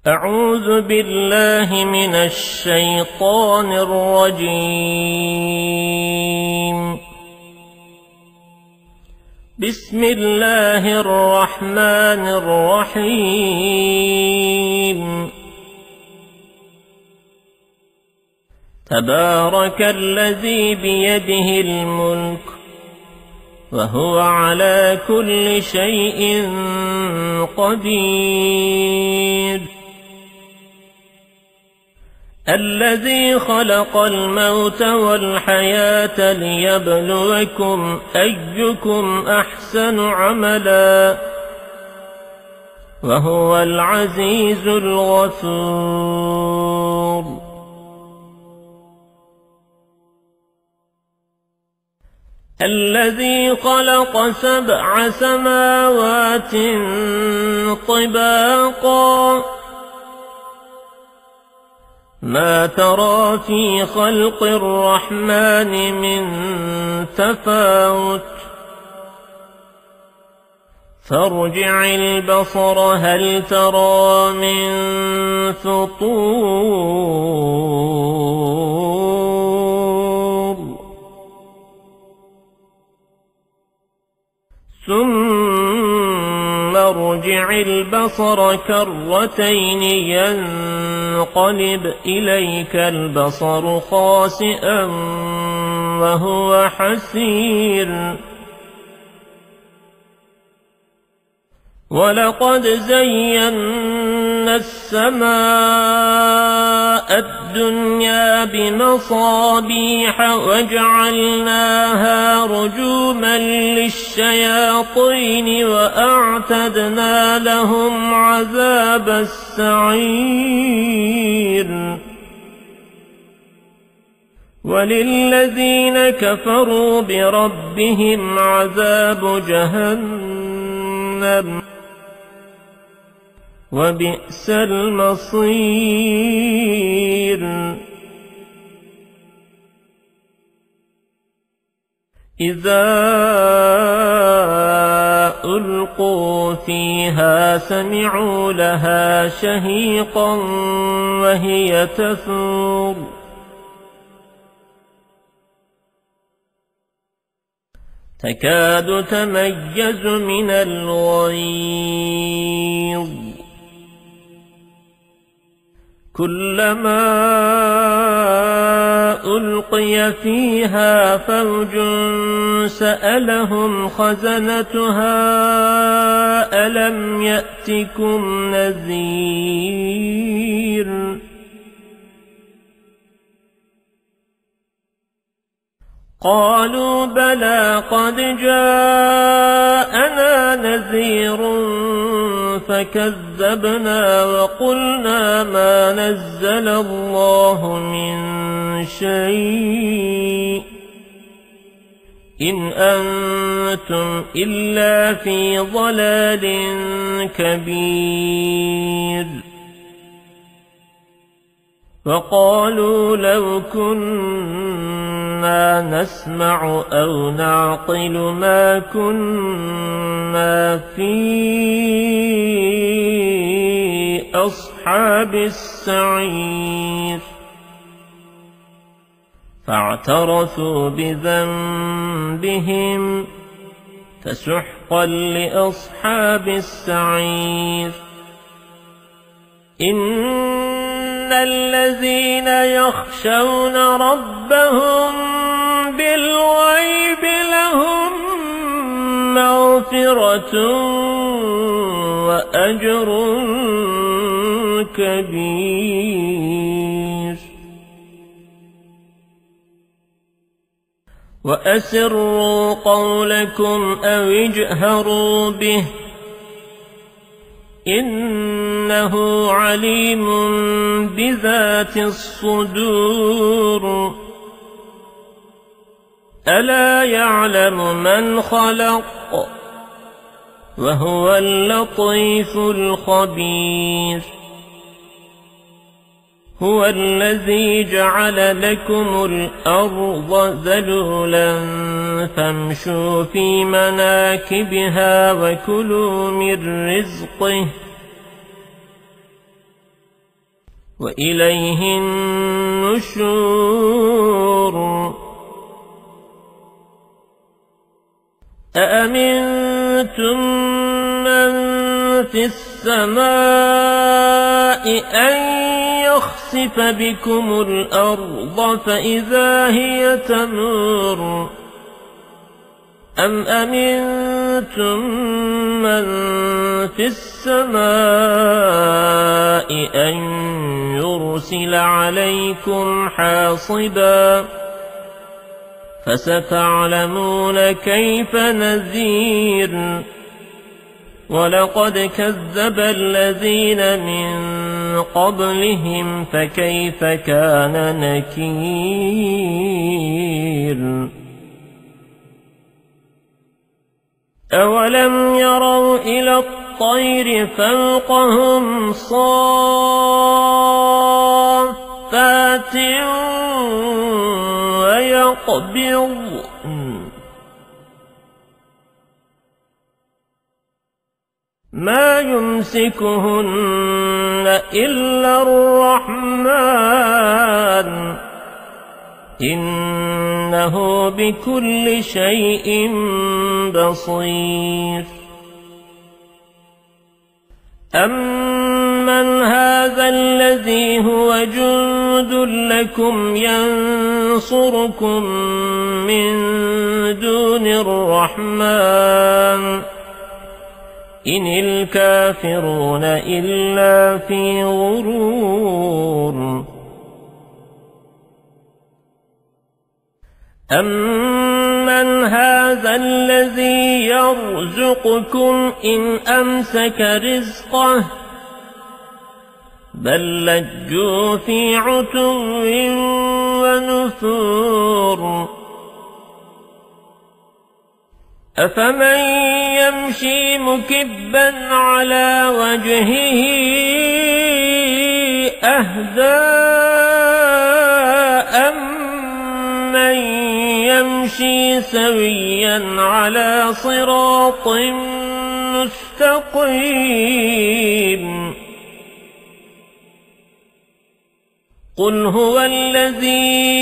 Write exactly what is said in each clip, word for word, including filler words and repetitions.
أعوذ بالله من الشيطان الرجيم. بسم الله الرحمن الرحيم. تبارك الذي بيده الملك وهو على كل شيء قدير. الذي خلق الموت والحياة ليبلوكم أيكم أحسن عملا وهو العزيز الغفور. الذي خلق سبع سماوات طباقا ما ترى في خلق الرحمن من تفاوت فارجع البصر هل ترى من فطور ثم ارجع البصر كرتين ينقلب إليك البصر خاسئا وهو حسير. ولقد زينا السماء الدنيا بمصابيح وجعلناها رجوما للشياطين وأعتدنا لهم عذاب السعير. وللذين كفروا بربهم عذاب جهنم وبئس المصير. إذا ألقوا فيها سمعوا لها شهيقا وهي تفور تكاد تميز من الغيظ كلما ألقي فيها فوج سألهم خزنتها ألم يأتكم نذير. قالوا بلى قد جاءنا نذير فكذبنا وقلنا ما نزل الله من شيء إن أنتم إلا في ضلال كبير. وقالوا لو كنا نسمع أو نعقل ما كنا في أصحاب السعير. فاعترفوا بذنبهم فسحقا لأصحاب السعير. إن الذين يخشون ربهم بالغيب لهم مغفرة وأجر كبير. وأسروا قولكم أو اجهروا به إنه عليم بذات الصدور. ألا يعلم من خلق وهو اللطيف الخبير. هو الذي جعل لكم الأرض ذلولا فامشوا في مناكبها وكلوا من رزقه وإليه النشور أأمنتم من في السماء أن يخسف بكم الأرض فإذا هي تمور أم أمنتم من في السماء أن يرسل عليكم حاصبا فستعلمون كيف نذير ولقد كذب الذين من قبلهم فكيف كان نكير أولم يروا إلى الطير فوقهم صافات ويقبضن ما يمسكهن إلا الرحمن إنه بكل شيء بصير أمن هذا الذي هو جند لكم ينصركم من دون الرحمن إن الكافرون إلا في غرور أمن هذا الذي يرزقكم إن أمسك رزقه بل لجوا في عتو ونفور أفمن يمشي مكبا على وجهه أهدى أمن يمشي سويا على صراط مستقيم قل هو الذي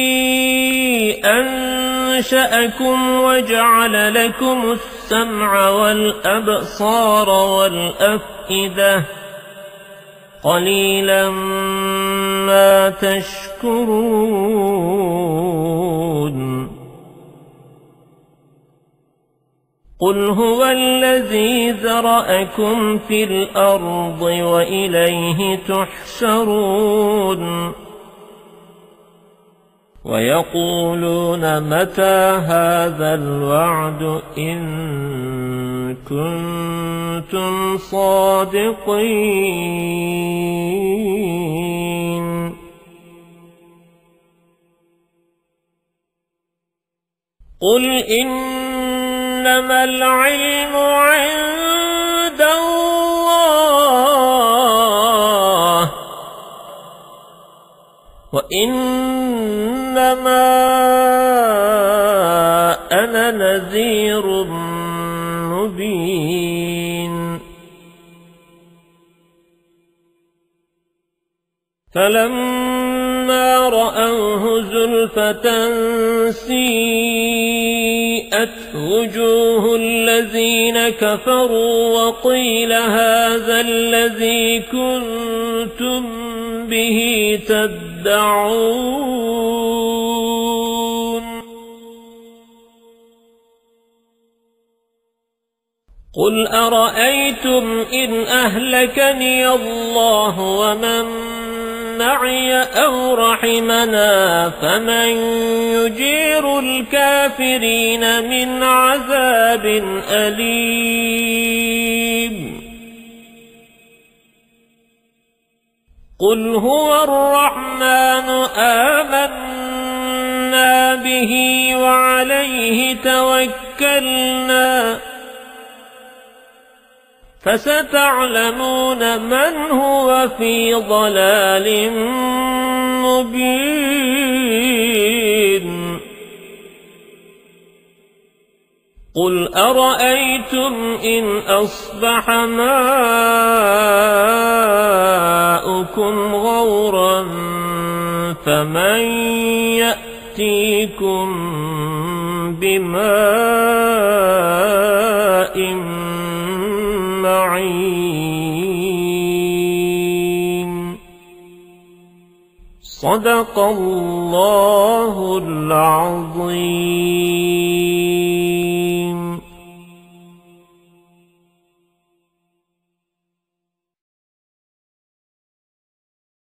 أنشأكم وجعل لكم السمع والأبصار والأفئدة قليلا ما تشكرون قل هو الذي ذرأكم في الأرض وإليه تحشرون ويقولون متى هذا الوعد إن كنتم صادقين قل إنما العلم عند الله وإنما أنا نذير مبين فلما رأوه زلفة سيئت وجوه الذين كفروا وقيل هذا الذي كنتم به تدعون قل أرأيتم إن أهلكني الله ومن معي أو رحمنا فمن يجير الكافرين من عذاب أليم قل هو الرحمن آمنا به وعليه توكلنا فستعلمون من هو في ضلال مبين قل أرأيتم إن أصبح ماؤكم غورا فمن يأتيكم بماء معين. صدق الله العظيم.